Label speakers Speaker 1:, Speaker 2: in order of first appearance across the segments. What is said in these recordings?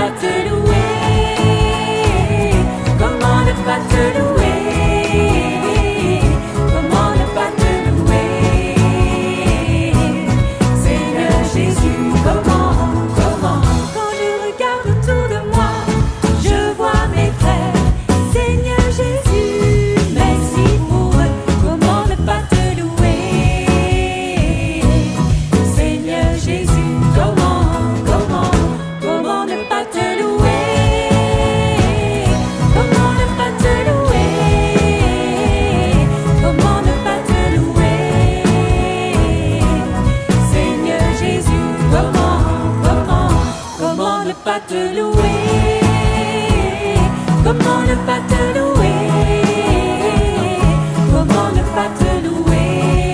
Speaker 1: pas te louer? Comment ne pas te louer? Comment ne pas te louer? Seigneur Jésus, comment? Quand je regarde autour de moi, je vois mes frères. Seigneur Jésus, merci pour eux. Comment ne pas te louer? Seigneur Jésus, comment ne pas te louer? Comment ne pas te louer? Comment ne pas te louer? Seigneur Jésus, comment ne pas te louer? Comment ne pas te louer? Comment ne pas te louer?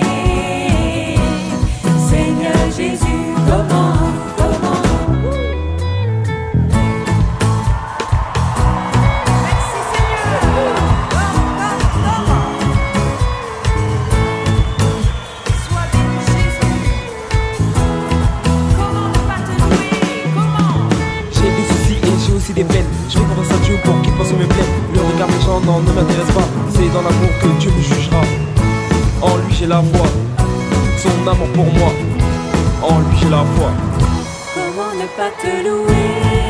Speaker 1: Seigneur Jésus, comment? Merci Seigneur. Sois béni Jésus. Comment ne pas te louer? Comment?
Speaker 2: J'ai des soucis et j'ai aussi des peines. Je fais confiance à Dieu pour qu'il pense mes plaies. Le regard méchant non, ne m'intéresse pas. C'est dans l'amour que Dieu me jugera. En lui j'ai la foi, son amour pour moi. En lui j'ai la foi.
Speaker 1: Comment ne pas te louer?